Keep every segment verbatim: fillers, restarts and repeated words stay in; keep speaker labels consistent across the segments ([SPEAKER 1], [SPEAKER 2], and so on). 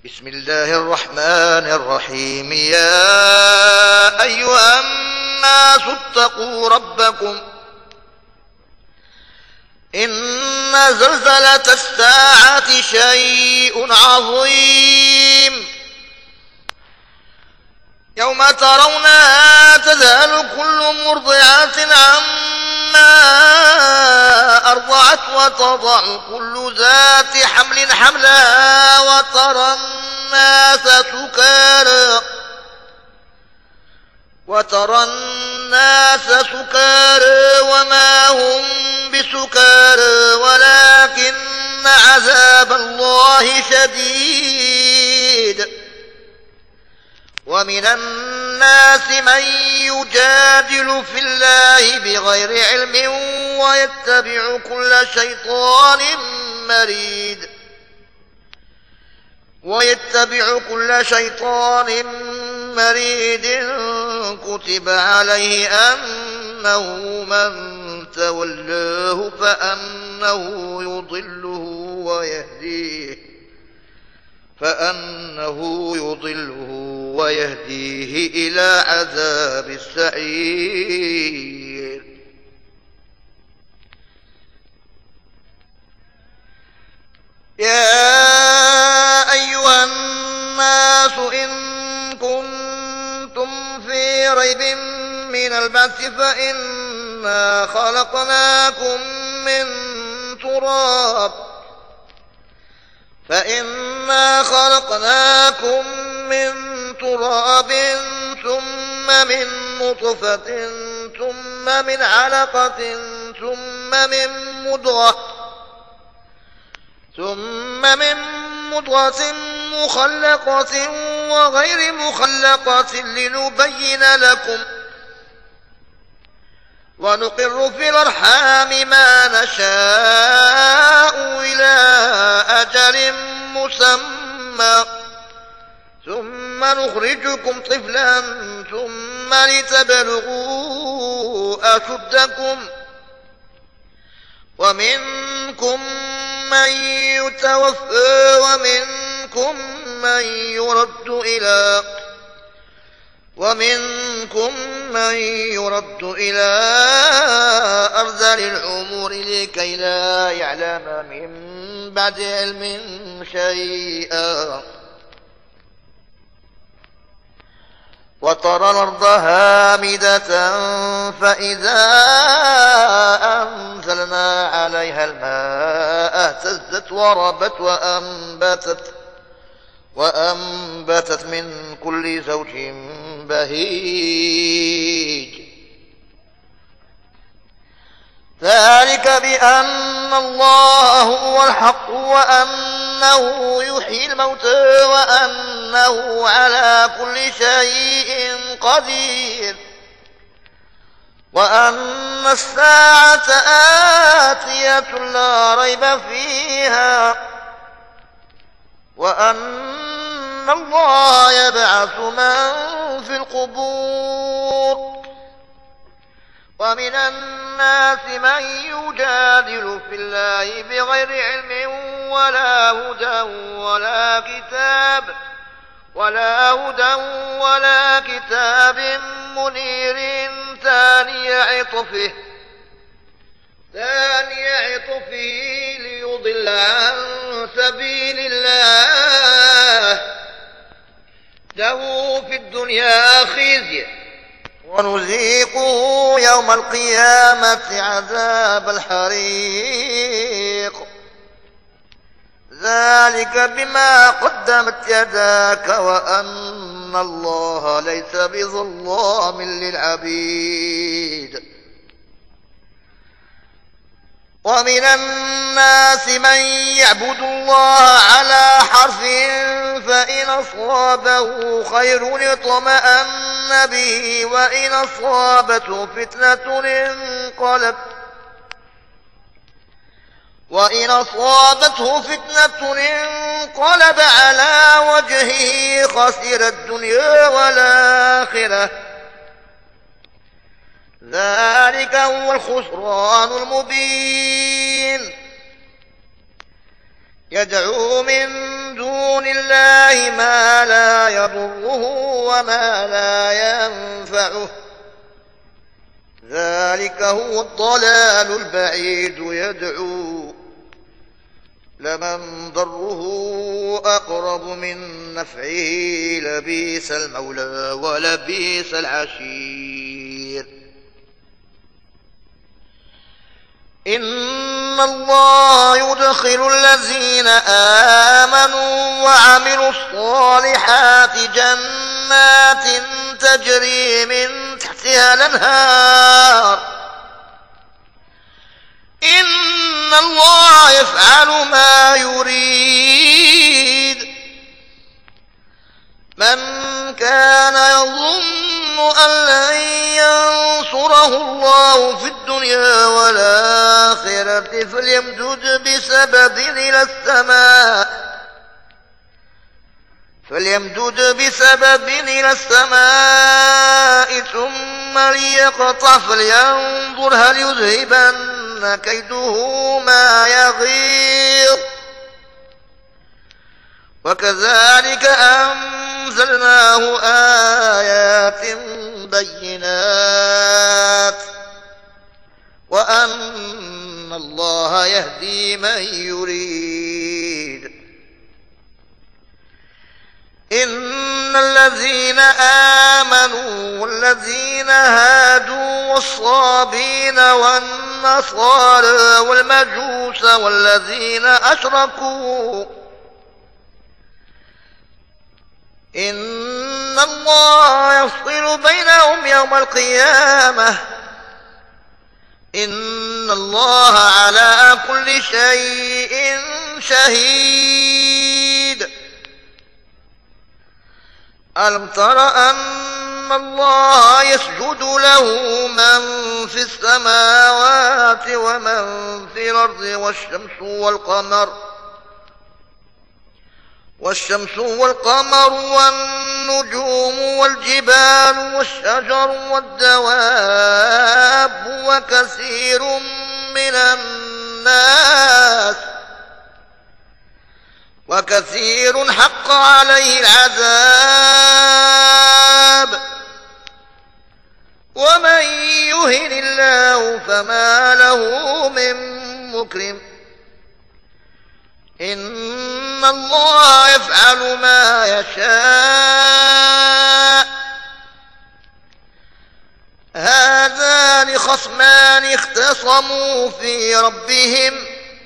[SPEAKER 1] بسم الله الرحمن الرحيم. يا أيها الناس اتقوا ربكم إن زلزلة الساعة شيء عظيم يوم ترونها تذهل كل مرضعة عما أرضعت وتضع كل ذات حمل حملها وترى الناس سكارى وترى الناس سكارى وما هم بسكارى ولكن عذاب الله شديد. ومن الناس من يجادل في الله بغير علم ويتبع كل شيطان مريد ويتبع كل شيطان مريد كتب عليه أنه من تولاه فأنه يضله ويهديه فأنه يضله ويهديه إلى عذاب السعير. يا أيها الناس إن كنتم في ريب من البعث فإنا خلقناكم من تراب فإنا خلقناكم من تراب ثم من نطفة ثم من علقة ثم من مضغة ثم من مضغة مخلقة وغير مخلقة لنبين لكم ونقر في الأرحام ما نشاء إلى أجل مسمى ثم نخرجكم طفلا ثم لتبلغوا أشدكم ومنكم من يتوفى ومنكم من يرد إلى ومنكم من يرد إلى أرذل الأمور لكي لا يعلم من بعد علم شيئا وترى الأرض هامدة فإذا أنزلنا عليها الماء اهتزت وربت وأنبتت وأنبتت من كل زوج بهيج. ذلك بأن الله هو الحق وأنه يحيي الموتى وأنه على كل شيء قدير وأن الساعة آتية لا ريب فيها وأن الله يبعث من في القبور. ومن الناس من يجادل في الله بغير علم ولا هدى ولا كتاب ولا هدى ولا كتاب منير ثاني عطفه ثاني عطفه ليضل عن سبيل الله له في الدنيا خزي ونذيقه يوم القيامة عذاب الحريق. ذلك بما قدمت يداك وأن الله ليس بظلام للعبيد. ومن الناس من يعبد الله على حرف فإن أصابه خير اطمأن به وإن أصابته فتنة انقلب وإن أصابته فتنة انقلب على وجهه خسر الدنيا والآخرة ذلك هو الخسران المبين. يدعو من دون الله ما لا يضره وما لا ينفعه، ذلك هو الضلال البعيد. يدعو لمن ضره أقرب من نفعه، لبئس المولى ولبئس العشير. إن الله يدخل الذين آمنوا وعملوا الصالحات جنات تجري من تحتها الأنهار، إن الله يفعل ما يريد. من كان يظن أن لن ينصره الله في الدنيا والآخرة فليمدد بسبب إلى السماء فليمدد بسبب إلى السماء ثم ليقطع فلينظر هل يذهبن كيده ما يغيظ. وكذلك أنزلناه آيات بينات وأن الله يهدي من يريد. إن الذين آمنوا والذين هادوا والصابين والنصارى والمجوس والذين أشركوا إن الله يفصل بينهم يوم القيامة، إن الله على كل شيء شهيد. ألم تر أن الله يسجد له من في السماوات ومن في الأرض والشمس والقمر والشمس والقمر والنجوم والجبال والشجر والدواب وكثير من الناس وكثير حق عليه العذاب ومن يهن الله فما له من مكرم. إن الله يفعل ما يشاء. هذان خصمان اختصموا في ربهم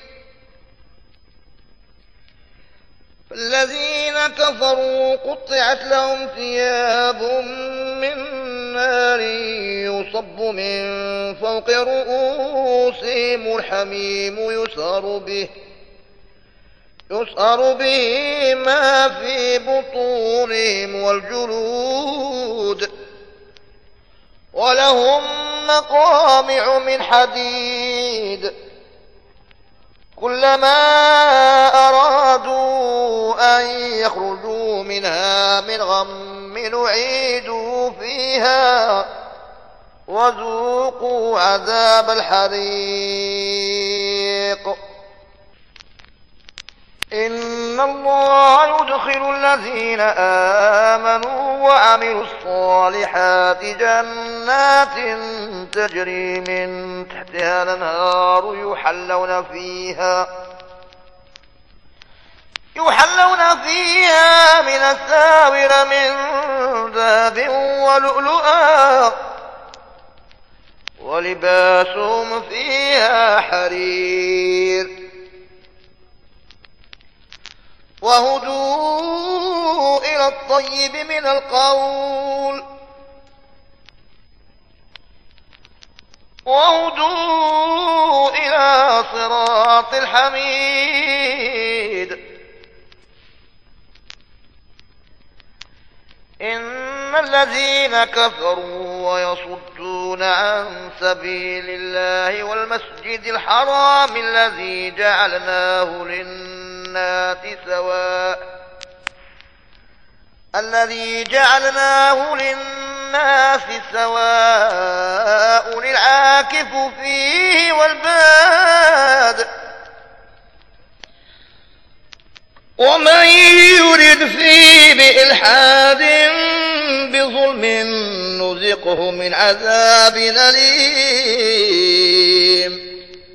[SPEAKER 1] فالذين كفروا قطعت لهم ثياب من نار يصب من فوق رؤوسهم الحميم يسهر به يسهر به ما في بطونهم والجلود ولهم مقامع من حديد كلما أرادوا أن يخرجوا منها من غم أعيدوا فيها وذوقوا عذاب الحريق. إن الله يدخل الذين آمنوا وعملوا الصالحات جنات تجري من تحتها الأنهار يحلون فيها يحلون فيها من أساور من ذهب ولؤلؤا ولباسهم فيها حرير وهدوا إلى الطيب من القول وهدوا إلى صراط الحميد. إن الذين كفروا ويصدون عن سبيل الله والمسجد الحرام الذي جعلناه للناس سواء الذي جعلناه للناس سواء العاكف فيه والباد ومن يرد فيه بإلحاد بظلم نذقه من عذاب أليم.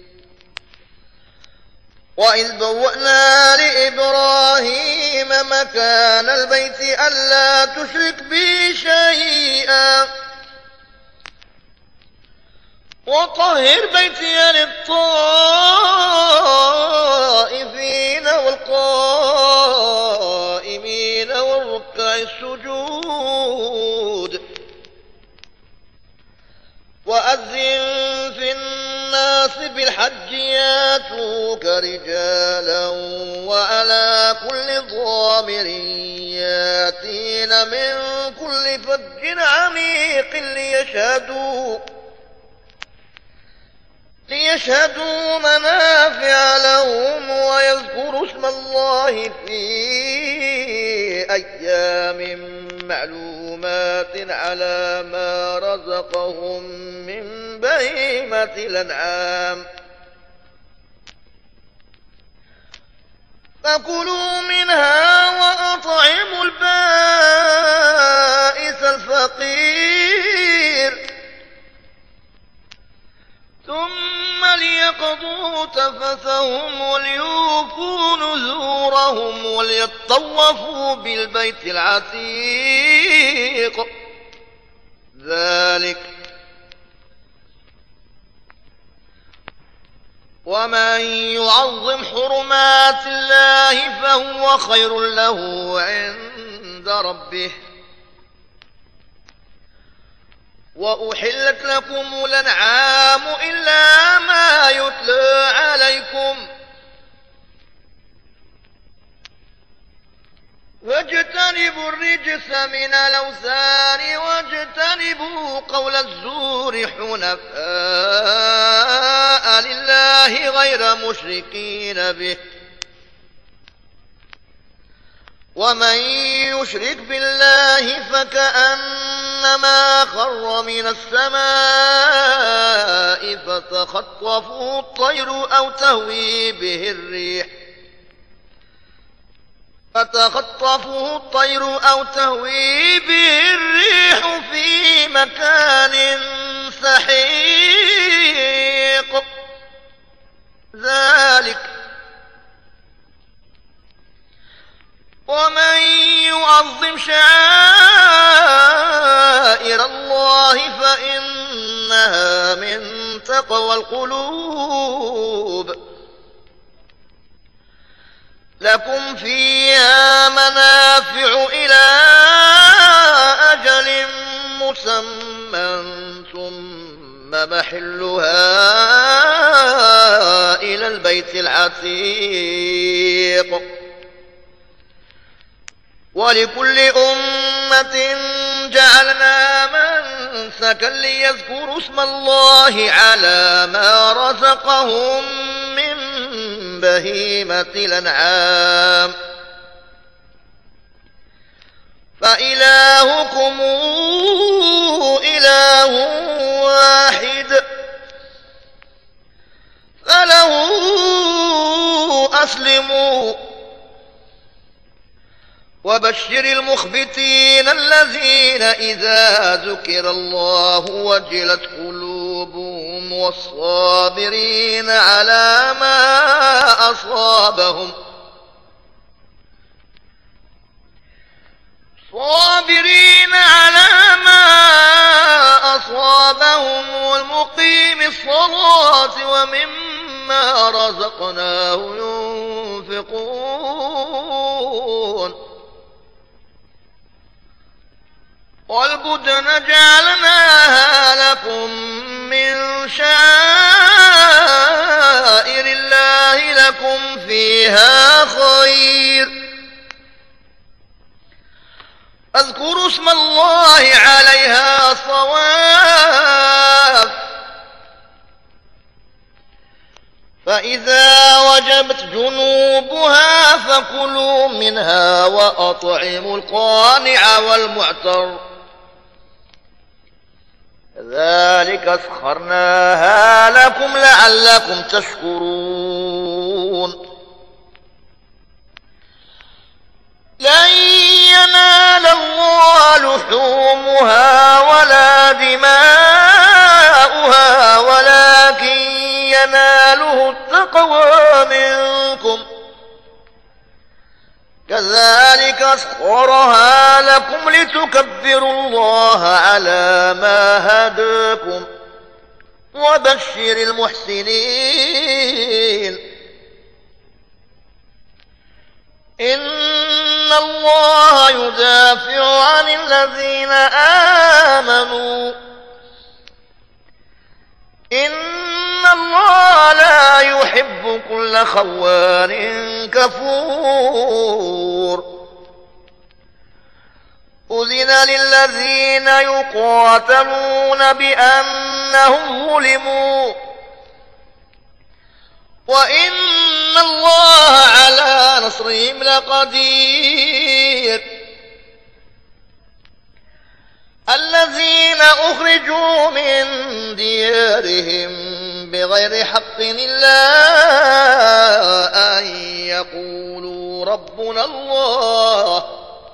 [SPEAKER 1] وإذ بوأنا لإبراهيم مكان البيت ألا تشرك بي شيئا وطهر بيتي للطائفين والقائمين والركع السجود. وأذن في الناس بالحج ياتوك رجالا وعلى كل ضامر ياتين من كل فج عميق ليشهدوا ليشهدوا منافع لهم ويذكروا اسم الله في أيام معلومات على ما رزقهم من بهيمة الأنعام. فكلوا منها وأطعموا البائس الفقير ثم ليقضوا تفثهم وليوفوا نذورهم وليطوفوا بالبيت العتيق. ذلك ومن يعظم حرمات الله فهو خير له عند ربه. وأحلت لكم الأنعام إلا ما يتلى عليكم واجتنبوا الرجس من الأوثان واجتنبوا قول الزور حنفاء لله غير مشركين به. ومن يشرك بالله فكأنما خر من السماء فتخطفه الطير أو تهوي به الريح فتخطفه الطير أو تهوي به الريح في مكان سحيق. ذلك ومن يعظم شعائر الله فإنها من تقوى القلوب. لكم فيها منافع إلى أجل مسمى ثم محلها إلى البيت العتيق. ولكل أمة جعلنا منسكا ليذكروا اسم الله على ما رزقهم من بهيمة الأنعام. فإلهكم إله واحد فله أسلموا. وبشر المخبتين الذين إذا ذكر الله وجلت قلوبهم والصابرين على ما أصابهم صابرين على ما أصابهم والمقيم الصلاة ومما رزقناه ينفقون. والبدن جعلناها لكم من شعائر الله لكم فيها خير. اذكروا اسم الله عليها صواف. فإذا وجبت جنوبها فكلوا منها وأطعموا القانع والمعتر. كذلك سخرناها لكم لعلكم تشكرون. لن ينال الله لحومها ولا دماؤها ولكن يناله التقوى منكم كذلك سخرها لكم لتكبروا الله على ما هداكم وبشر المحسنين إن الله يدافع عن الذين آمنوا إن الله لا يحب كل خوان كفور أذن للذين يقاتلون بأنهم ظلموا وإن الله على نصرهم لقدير الذين أخرجوا من ديارهم بغير حق إلا أن يقولوا ربنا الله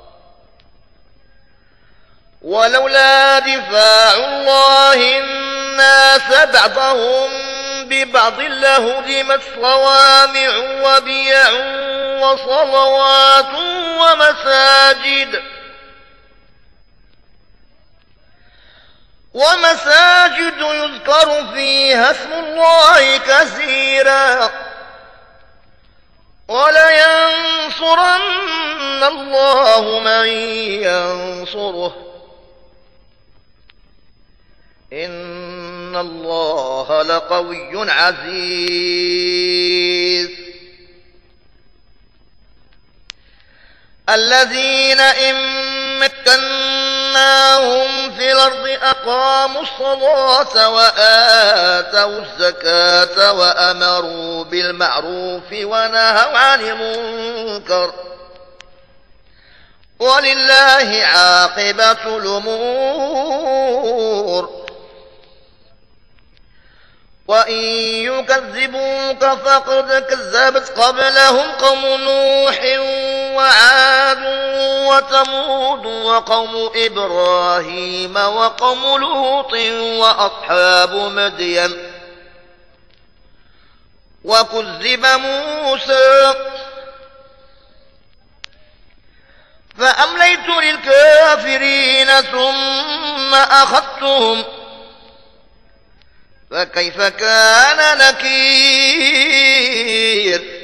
[SPEAKER 1] ولولا دفاع الله الناس بعضهم ببعض لهدمت صوامع وبيع وصلوات ومساجد ومساجد يذكر فيها اسم الله كثيرا ولينصرن الله من ينصره إن الله لقوي عزيز الذين إن مكناهم في الأرض أقاموا الصلاة وآتوا الزكاة وأمروا بالمعروف ونهوا عن المنكر ولله عاقبة الأمور وإن يكذبوك فقد كذبت قبلهم قوم نوح وعاد وثمود وقوم إبراهيم وقوم لوط وأصحاب مدين وكذب موسى فأمليت للكافرين ثم أخذتهم فكيف كان نكير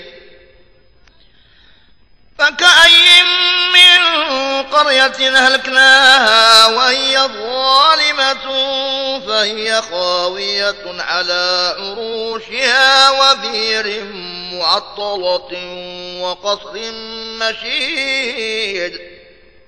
[SPEAKER 1] فكأي من قرية أهلكناها وهي ظالمة فهي خاوية على عروشها وبئر معطلة وقصر مشيد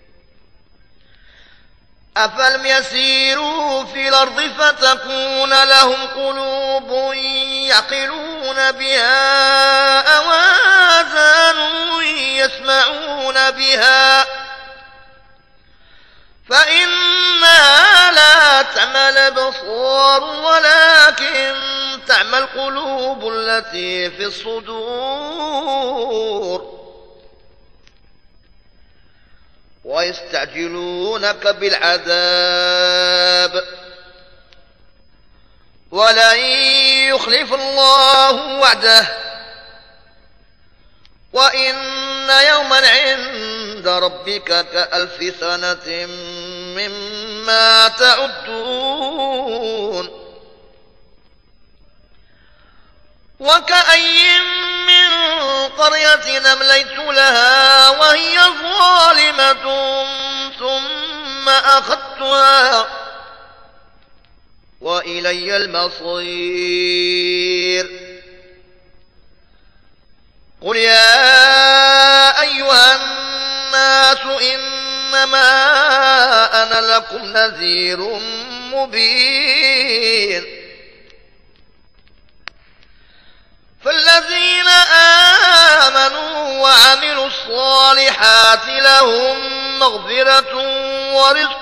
[SPEAKER 1] أفلم يسيروا في الأرض فتكون لهم قلوب يعقلون بها أو آذان يسمعون بها فإنها لا تعمى الأبصار ولكن تعمى القلوب التي في الصدور ويستعجلونك بالعذاب ولن يخلف الله وعده وإن يوما عند ربك كألف سنة مما تعدون وكأي من قرية أمليت لها وهي ظالمة ثم أخذتها وإلي المصير قل يا أيها الناس إنما أنا لكم نذير مبين فالذين آمنوا وعملوا الصالحات لهم مغفرة ورزق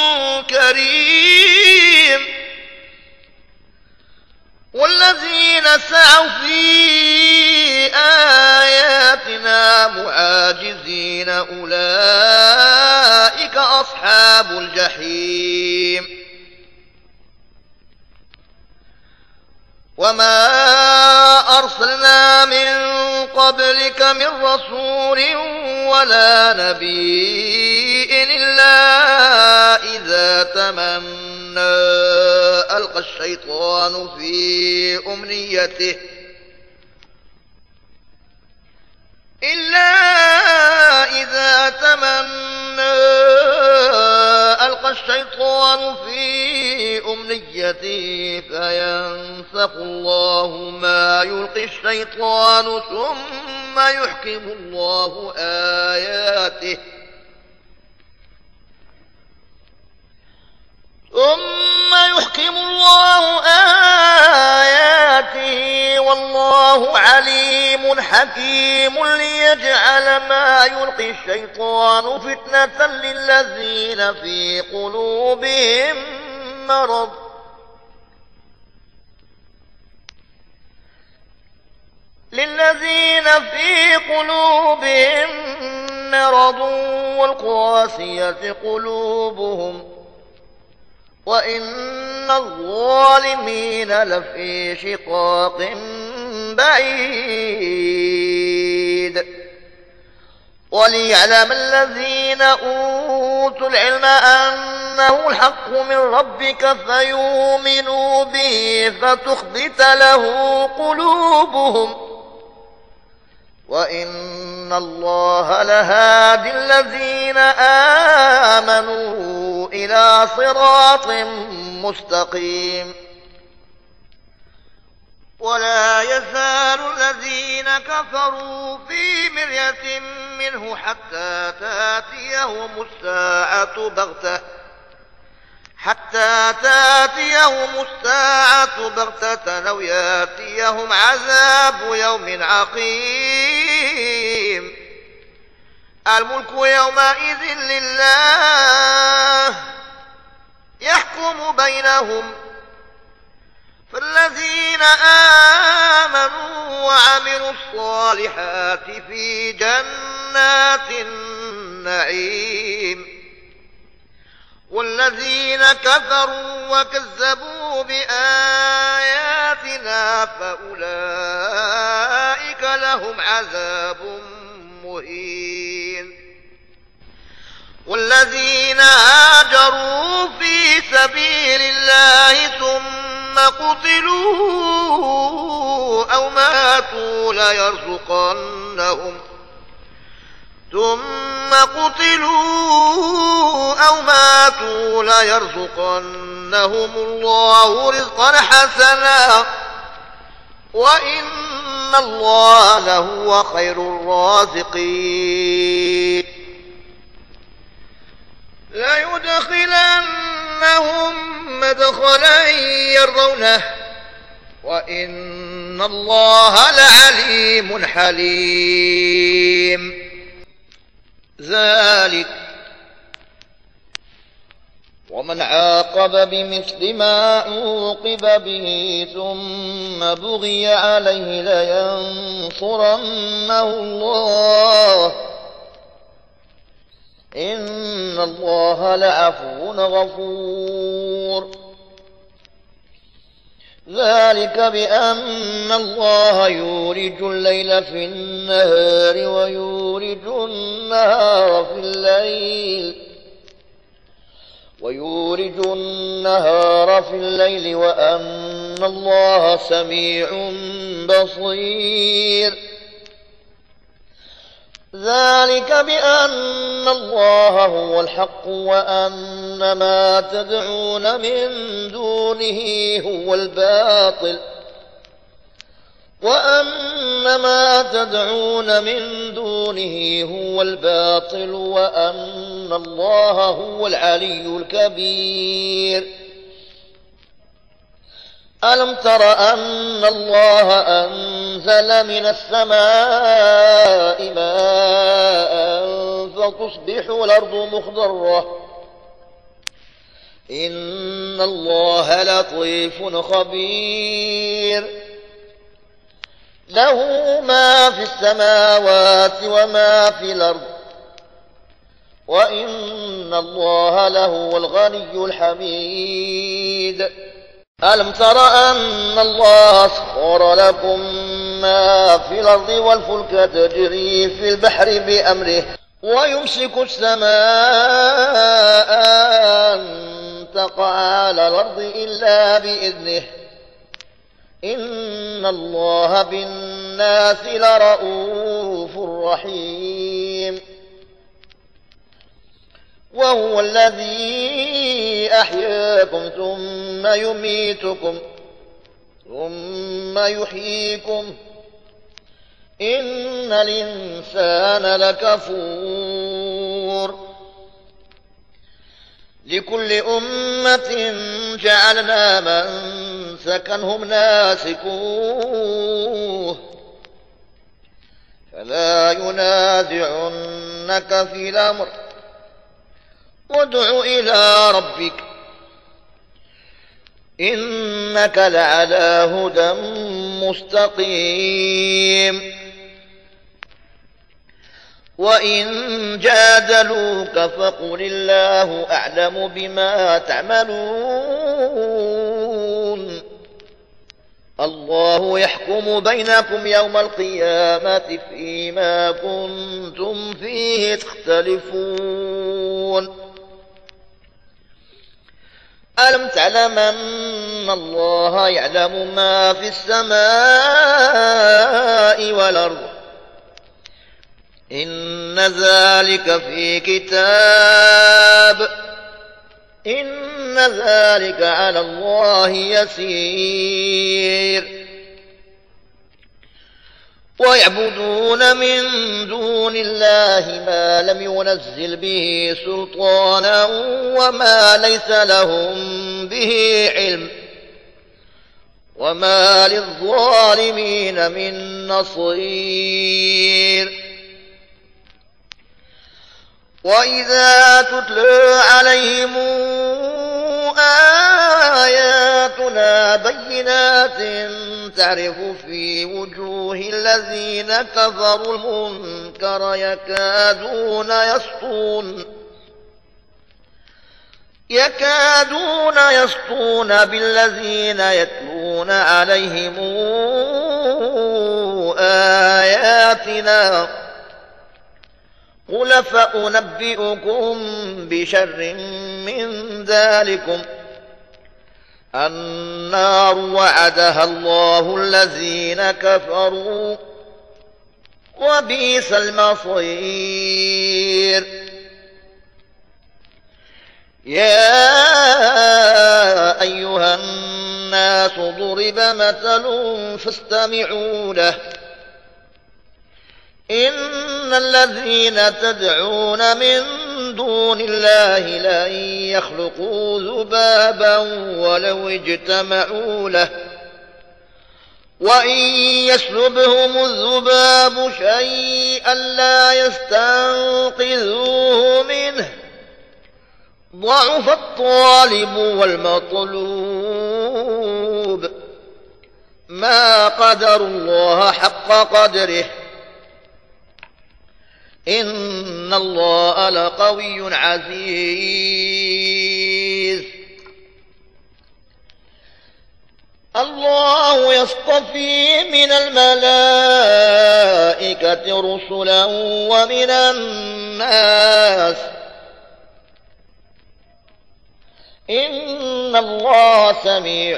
[SPEAKER 1] كريم والذين سعوا في آياتنا معاجزين أولئك أصحاب الجحيم. وما أرسلنا من قبلك من رسول ولا نبي إلا إذا تمنى ألقى الشيطان في أمنيته إلا إذا تمنى ألقى الشيطان في أمنيته فينسخ الله ما يلقي الشيطان ثم يحكم الله آياته ثم يحكم الله آياته والله عليم حكيم ليجعل ما يلقي الشيطان فتنة للذين في قلوبهم مرض للذين في قلوبهم مرض والقاسية قلوبهم وإن الظالمين لفي شقاق بعيد. وليعلم الذين أوتوا العلم أنه الحق من ربك فيؤمنوا به فتخبت له قلوبهم وإن الله لهادي الذين آمنوا إلى صراط مستقيم. ولا يزال الذين كفروا في مرية منه حتى تأتيهم الساعة بغتة حتى تأتيهم الساعة بغتة أو يأتيهم عذاب يوم عقيم. الملك يومئذ لله يحكم بينهم فالذين آمنوا وعملوا الصالحات في جنات النعيم والذين كفروا وكذبوا بآياتنا فأولئك لهم عذاب مهين. والذين هاجروا في سبيل الله ثم قتلوا أو ماتوا ليرزقنهم ثم قتلوا أو ماتوا ليرزقنهم الله رزقا حسنا وإن الله لهو خير الرازقين. ليدخلنهم مدخلا يرضونه وإن الله لعليم حليم. ذلك ومن عاقب بمثل ما عوقب به ثم بغي عليه لينصرنه الله إن الله لعفو غفور. ذلك بأن الله يولج الليل في النهار ويولج النهار في الليل ويولج النهار في الليل وأن الله سميع بصير. ذلك بأن الله هو الحق وأن ما تدعون من دونه هو الباطل وأن ما تدعون من دونه هو الباطل وأن الله هو العلي الكبير. ألم تر أن الله أنزل من السماء ماء فتصبح الأرض مخضرة إن الله لطيف خبير. له ما في السماوات وما في الأرض وإن الله لهو الغني الحميد. ألم تر أن الله سخر لكم ما في الأرض والفلك تجري في البحر بأمره ويمسك السماء أن تقع على الأرض إلا بإذنه إن الله بالناس لرءوف رحيم. وهو الذي أحياكم ثم يميتكم ثم يحييكم إن الإنسان لكفور. لكل أمة جعلنا منسكا هم ناسكوه فلا ينازعنك في الأمر وادع إلى ربك إنك لعلى هدى مستقيم. وإن جادلوك فقل الله أعلم بما تعملون الله يحكم بينكم يوم القيامة فيما كنتم فيه تختلفون. ألم تعلم أن الله يعلم ما في السماء والأرض إن ذلك في كتاب إن ذلك على الله يسير. ويعبدون من دون الله ما لم ينزل به سلطانا وما ليس لهم به علم وما للظالمين من نصير. وإذا تتلى عليهم آياتنا بينات تعرف في وجوه الذين كفروا المنكر يكادون يسطون يكادون يسطون بالذين يتلون عليهم آياتنا قل فأنبئكم بشر من ذلكم النار وعدها الله الذين كفروا وبئس المصير. يا أيها الناس ضرب مثل فاستمعوا له إن الذين تدعون من دون الله لن يخلقوا ذبابا ولو اجتمعوا له وإن يسلبهم الذباب شيئا لا يستنقذوه منه ضعف الطالب والمطلوب ما قدر الله حق قدره إن الله لقوي عزيز. الله يصطفي من الملائكة رسلا ومن الناس إن الله سميع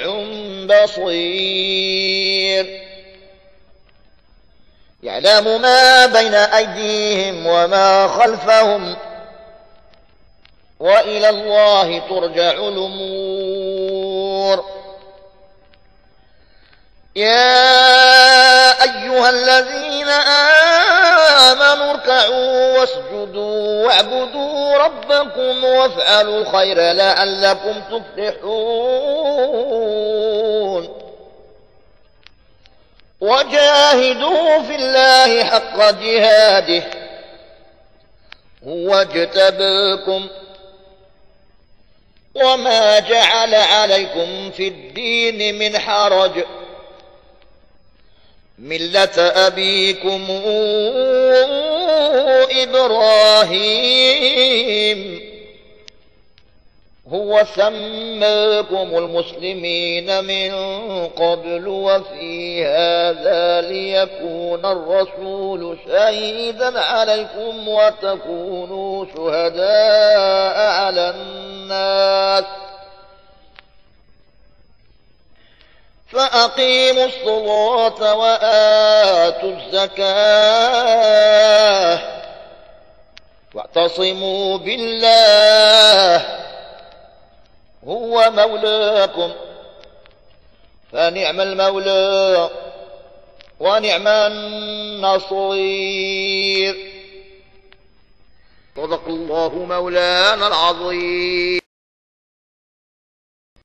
[SPEAKER 1] بصير. يعلم ما بين أيديهم وما خلفهم وإلى الله ترجع الأمور. يا أيها الذين آمنوا اركعوا واسجدوا واعبدوا ربكم وافعلوا الخير لعلكم تفلحون. وجاهدوا في الله حق جهاده هو اجتباكم وما جعل عليكم في الدين من حرج ملة أبيكم إبراهيم هو سماكم المسلمين من قبل وفي هذا ليكون الرسول شهيدا عليكم وتكونوا شهداء على الناس فأقيموا الصلاة وآتوا الزكاة واعتصموا بالله هو مولاكم فنعم المولى ونعم النصير. صدق الله مولانا العظيم.